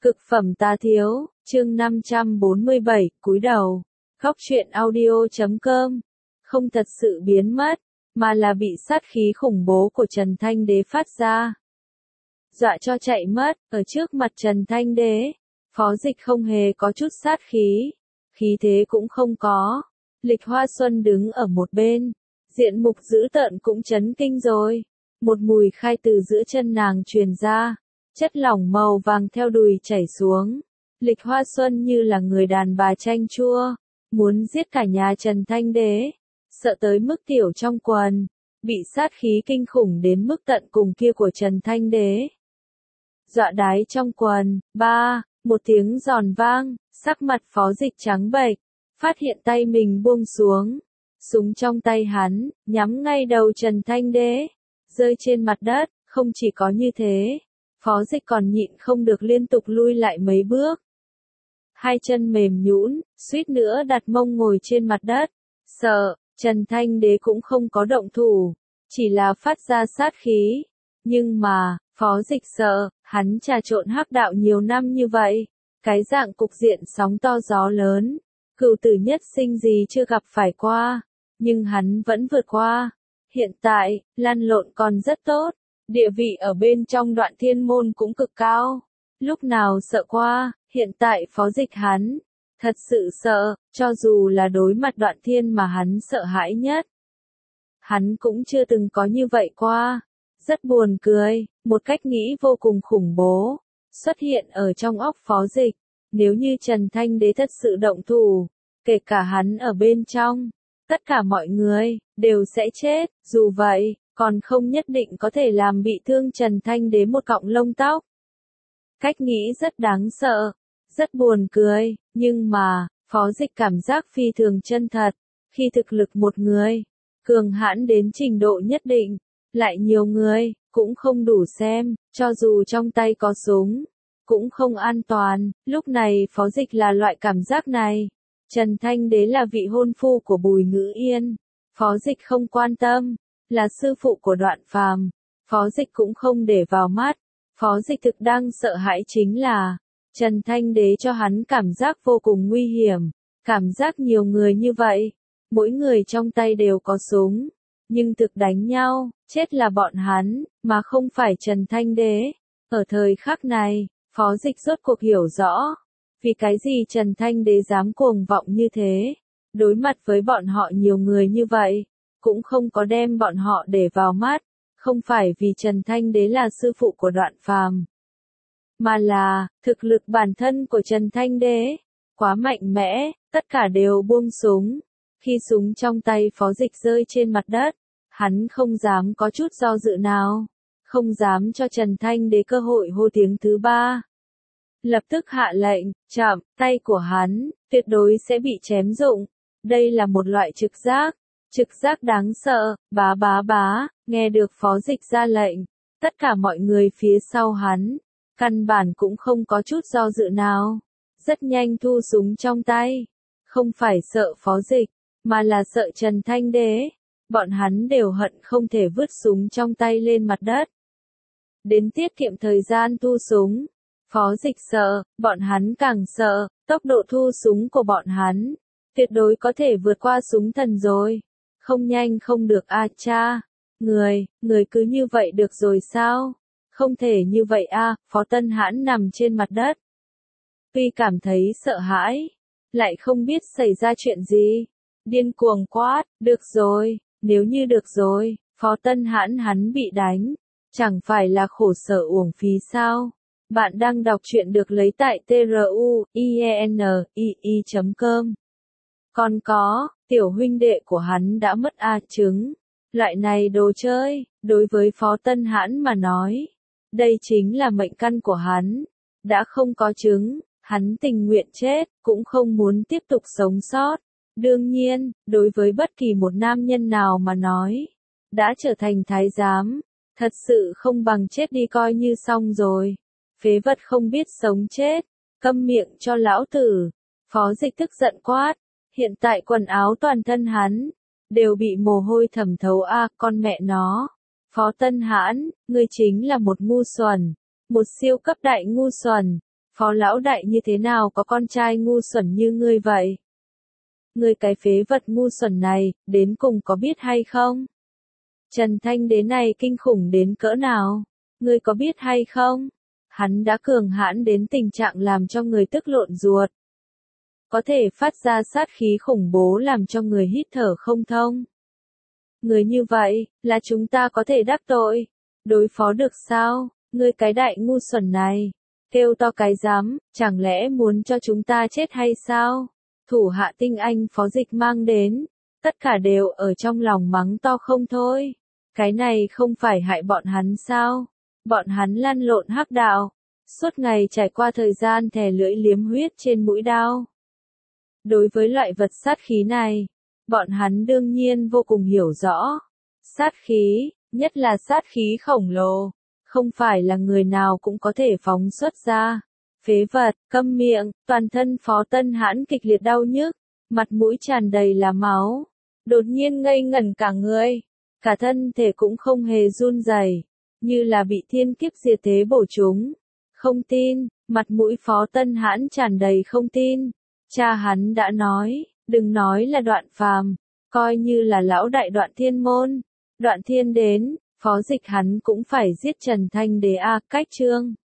Cực phẩm tá thiếu, chương 547, cúi đầu. Góc truyện audio.com. Không thật sự biến mất, mà là bị sát khí khủng bố của Trần Thanh Đế phát ra. Dọa cho chạy mất, ở trước mặt Trần Thanh Đế. Phó Dịch không hề có chút sát khí thế cũng không có. Lịch Hoa Xuân đứng ở một bên, diện mục dữ tợn cũng chấn kinh rồi. Một mùi khai từ giữa chân nàng truyền ra, chất lỏng màu vàng theo đùi chảy xuống. Lịch Hoa Xuân như là người đàn bà chanh chua, muốn giết cả nhà Trần Thanh Đế, sợ tới mức tiểu trong quần, bị sát khí kinh khủng đến mức tận cùng kia của Trần Thanh Đế. Dọa đái trong quần, một tiếng giòn vang, sắc mặt Phó Dịch trắng bệch, phát hiện tay mình buông xuống. Súng trong tay hắn, nhắm ngay đầu Trần Thanh Đế, rơi trên mặt đất. Không chỉ có như thế, Phó Dịch còn nhịn không được liên tục lui lại mấy bước. Hai chân mềm nhũn, suýt nữa đặt mông ngồi trên mặt đất. Sợ, Trần Thanh Đế cũng không có động thủ, chỉ là phát ra sát khí. Nhưng mà, Phó Dịch sợ, hắn trà trộn hắc đạo nhiều năm như vậy, cái dạng cục diện sóng to gió lớn, cửu tử nhất sinh gì chưa gặp phải qua, nhưng hắn vẫn vượt qua. Hiện tại, lăn lộn còn rất tốt, địa vị ở bên trong Đoạn Thiên Môn cũng cực cao. Lúc nào sợ qua, hiện tại Phó Dịch hắn thật sự sợ, cho dù là đối mặt Đoạn Thiên mà hắn sợ hãi nhất. Hắn cũng chưa từng có như vậy qua. Rất buồn cười, một cách nghĩ vô cùng khủng bố xuất hiện ở trong óc Phó Dịch. Nếu như Trần Thanh Đế thật sự động thủ, kể cả hắn ở bên trong, tất cả mọi người đều sẽ chết. Dù vậy, còn không nhất định có thể làm bị thương Trần Thanh Đế một cọng lông tóc. Cách nghĩ rất đáng sợ, rất buồn cười, nhưng mà, Phó Dịch cảm giác phi thường chân thật. Khi thực lực một người cường hãn đến trình độ nhất định, lại nhiều người cũng không đủ xem, cho dù trong tay có súng, cũng không an toàn. Lúc này Phó Dịch là loại cảm giác này. Trần Thanh Đế là vị hôn phu của Bùi Ngữ Yên, Phó Dịch không quan tâm, là sư phụ của Đoạn Phàm, Phó Dịch cũng không để vào mắt. Phó Dịch thực đang sợ hãi chính là, Trần Thanh Đế cho hắn cảm giác vô cùng nguy hiểm, cảm giác nhiều người như vậy, mỗi người trong tay đều có súng, nhưng thực đánh nhau, chết là bọn hắn, mà không phải Trần Thanh Đế. Ở thời khắc này, Phó Dịch rốt cuộc hiểu rõ, vì cái gì Trần Thanh Đế dám cuồng vọng như thế, đối mặt với bọn họ nhiều người như vậy, cũng không có đem bọn họ để vào mắt. Không phải vì Trần Thanh Đế là sư phụ của Đoạn Phàm, mà là, thực lực bản thân của Trần Thanh Đế quá mạnh mẽ, tất cả đều buông súng. Khi súng trong tay Phó Dịch rơi trên mặt đất, hắn không dám có chút do dự nào, không dám cho Trần Thanh Đế cơ hội hô tiếng thứ ba. Lập tức hạ lệnh, chậm, tay của hắn tuyệt đối sẽ bị chém rụng. Đây là một loại trực giác đáng sợ. Bá, nghe được Phó Dịch ra lệnh, tất cả mọi người phía sau hắn, căn bản cũng không có chút do dự nào, rất nhanh thu súng trong tay. Không phải sợ Phó Dịch, mà là sợ Trần Thanh Đế. Bọn hắn đều hận không thể vứt súng trong tay lên mặt đất, đến tiết kiệm thời gian thu súng. Phó Dịch sợ, bọn hắn càng sợ, tốc độ thu súng của bọn hắn tuyệt đối có thể vượt qua súng thần rồi. Không nhanh không được a cha. Người cứ như vậy được rồi sao? Không thể như vậy a. Phó Tân Hãn nằm trên mặt đất, tuy cảm thấy sợ hãi, lại không biết xảy ra chuyện gì, điên cuồng quát, được rồi, nếu như được rồi, Phó Tân Hãn hắn bị đánh, chẳng phải là khổ sở uổng phí sao? Bạn đang đọc truyện được lấy tại truyenii.com. Còn có, tiểu huynh đệ của hắn đã mất trứng. Loại này đồ chơi, đối với Phó Tân Hãn mà nói, đây chính là mệnh căn của hắn. Đã không có trứng, hắn tình nguyện chết, cũng không muốn tiếp tục sống sót. Đương nhiên, đối với bất kỳ một nam nhân nào mà nói, đã trở thành thái giám, thật sự không bằng chết đi coi như xong rồi. Phế vật không biết sống chết, câm miệng cho lão tử. Phó Dịch tức giận quát. Hiện tại quần áo toàn thân hắn đều bị mồ hôi thẩm thấu con mẹ nó. Phó Tân Hãn, ngươi chính là một ngu xuẩn, một siêu cấp đại ngu xuẩn. Phó lão đại như thế nào có con trai ngu xuẩn như ngươi vậy? Ngươi cái phế vật ngu xuẩn này, đến cùng có biết hay không? Trần Thanh Đế này kinh khủng đến cỡ nào? Ngươi có biết hay không? Hắn đã cường hãn đến tình trạng làm cho người tức lộn ruột. Có thể phát ra sát khí khủng bố làm cho người hít thở không thông. Người như vậy, là chúng ta có thể đắc tội, đối phó được sao? Ngươi cái đại ngu xuẩn này, kêu to cái dám, chẳng lẽ muốn cho chúng ta chết hay sao? Thủ hạ tinh anh Phó Dịch mang đến, tất cả đều ở trong lòng mắng to không thôi. Cái này không phải hại bọn hắn sao? Bọn hắn lăn lộn hắc đạo, suốt ngày trải qua thời gian thè lưỡi liếm huyết trên mũi đao. Đối với loại vật sát khí này, bọn hắn đương nhiên vô cùng hiểu rõ. Sát khí, nhất là sát khí khổng lồ, không phải là người nào cũng có thể phóng xuất ra. Phế vật, câm miệng, toàn thân Phó Tân Hãn kịch liệt đau nhức, mặt mũi tràn đầy là máu, đột nhiên ngây ngẩn cả người, cả thân thể cũng không hề run rẩy, như là bị thiên kiếp diệt thế bổ trúng. Không tin, mặt mũi Phó Tân Hãn tràn đầy không tin. Cha hắn đã nói, đừng nói là Đoạn Phàm, coi như là lão đại Đoạn Thiên Môn, Đoạn Thiên đến, Phó Dịch hắn cũng phải giết Trần Thanh Đế a. Cách chương